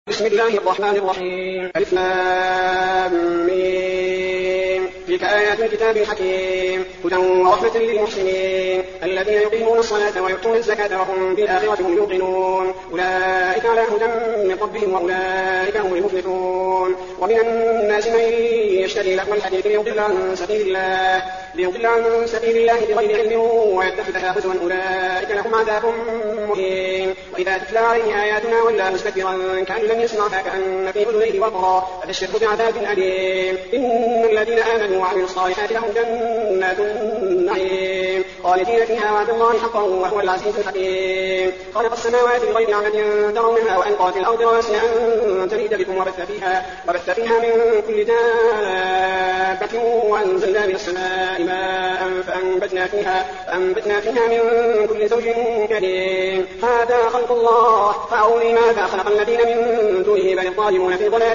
بسم الله الرحمن الرحيم. ألف لام ميم. تلك آيات الكتاب الحكيم هدى ورحمة للمحسنين الذين يقيمون الصلاة ويؤتون الزكاة وهم بالآخرة هم يوقنون أولئك على هدى من ربهم وأولئك هم المفلحون. ومن الناس من يشتري لهو الحديث ليضل عن سبيل الله بغير علم ويتخذها هزوا أولئك لهم عذاب مهين. وإذا تتلى عليه آياتنا ولى مستكبرا كأن لم يسمعها كأن في أذنيه وقرا فبشره بعذاب أليم. إن الذين آمنوا وعملوا الصالحات لهم جنات النعيم خالدين فيها وعد الله حقا وهو العزيز الحكيم. خلق السماوات بغير عمد ترونها وألقى في الأرض رواسي أن تميد بكم وبث فيها من كل دابة وأنزلنا من السماء ماء فأنبتنا فيها من كل زوج كريم. هذا خلق الله فأروني ماذا خلق الذين من دونه بل الظالمون في ضلال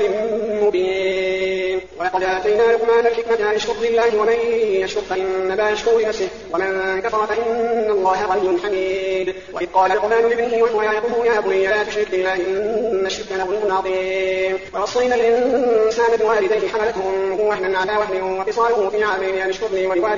مبين. ولقد آتينا لقمان الحكمة أن اشكر لله ومن يشكر فإنما يشكر لنفسه ومن كفر فإن الله غني حميد. وإذ قال لقمان لابنه وهو يعظه يا بني لا تشرك بالله إن الشرك لظلم عظيم. ووصينا الإنسان بوالديه حملته أمه وهنا على وهن وفصاله في عامين أن اشكر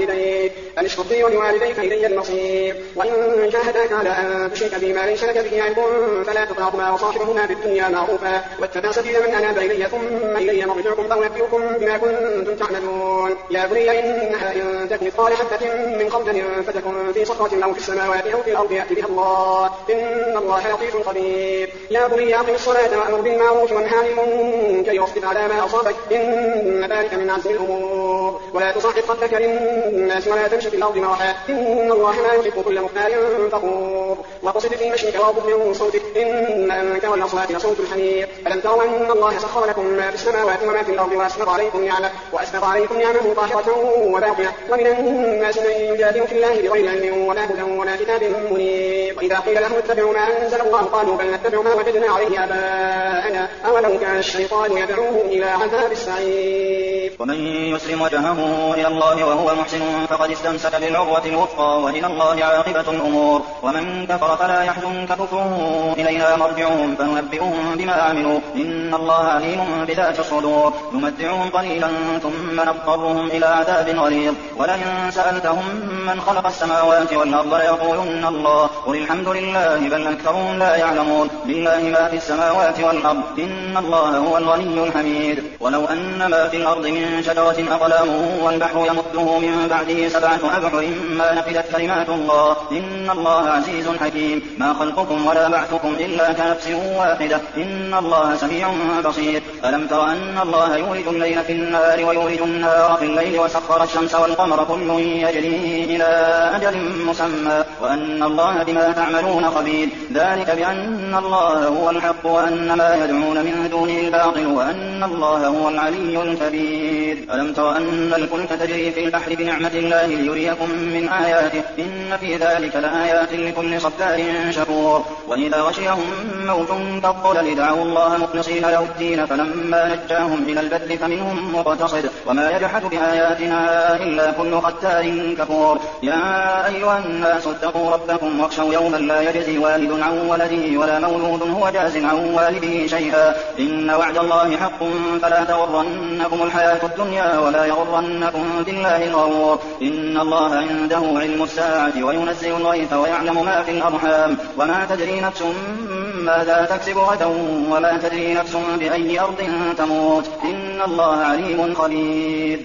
لي ولوالديك إلي المصير. وإن جاهداك على أن تشرك بي ما ليس لك به علم فلا تطعهما وصاحبهما في الدنيا معروفا واتبع سبيل من أناب إلي ثم إلي مرجعكم فأنبئكم بما كنتم تعملون. يا بني إنها إن تك مثقال حبة من خردل فتكن في صخرة أو في السماوات أو في الأرض يأت بها الله إن الله لطيف خبير. يا بني أقم الصلاة وأمر بالمعروف وانهى عن المنكر واصبر على ما أصابك إن ذلك من عزم الأمور. ولا تصعد خدك للناس ولا تمشي في الأرض مرحا إن الله لا يحب كل مختال فخور. وقصد في مشيك واغضض من صوتك إن أنكر الأصوات لصوت الحمير. ألم تروا أن الله سخر لكم ما في السماوات وما في الأرض وأسبغ عليكم نعمه ظاهرة وباطنة. ومن الناس من يجادل في الله بغير علم ولا هدى ولا كتاب منير. وإذا قيل لهم اتبعوا ما أنزل الله قالوا بل نتبع ما وجدنا عليه آباءنا أولو كان الشيطان يدعوهم إلى عذاب السعير. ومن يسلم وجهه إلى الله وهو محسن فقد استمسك بالعروة الوثقى وإلى الله عاقبة الأمور. ومن كفر فلا يحزنك كفره إلينا مرجعهم فننبئهم بما عملوا إن الله عليم بذات الصدور. نمتعهم قليلا ثم نضطرهم إلى عذاب غليظ. ولئن سألتهم من خلق السماوات والأرض ليقولن الله قل الحمد لله بل أكثرهم لا يعلمون. لله ما في السماوات والأرض إن الله هو الغني الحميد. ولو أن ما في الأرض من شجرة أقلام والبحر يمده من بعده 7 أبحر ما نفدت كلمات الله إن الله عزيز حكيم. ما خلقكم ولا بعثكم إلا كنفس واحدة إن الله سميع بصير. ألم تر أن الله يولج الليل في النهار ويولج النهار في الليل وسخر الشمس والقمر كل يجري إلى أجل مسمى وأن الله بما تعملون خبير. ذلك بأن الله هو الحق وأن ما يدعون من دونه الباطل وأن الله هو العلي الكبير. ألم تر أن الفلك تجري في البحر بنعمة الله ليريكم من آياته إن في ذلك لآيات لكل صبار شكور. وإذا غشيهم موج كالظلل دعوا الله مخلصين له الدين فلما نجاهم إلى البر فمنهم مقتصد وما يجحد بآياتنا إلا كل ختار كفور. يا أيها الناس اتقوا ربكم واخشوا يوما لا يجزي والد عن ولده ولا مولود هو جاز عن والده شيئا إن وعد الله حق فلا تغرنكم الحياة الدنيا ولا يغرنكم بالله الغرور. إن الله عنده علم الساعة وينزل الغيث ويعلم ما في الأرحام وما تدري نفس ماذا تكسب غدا وما تدري نفس بأي أرض تموت إن الله عليم خبير.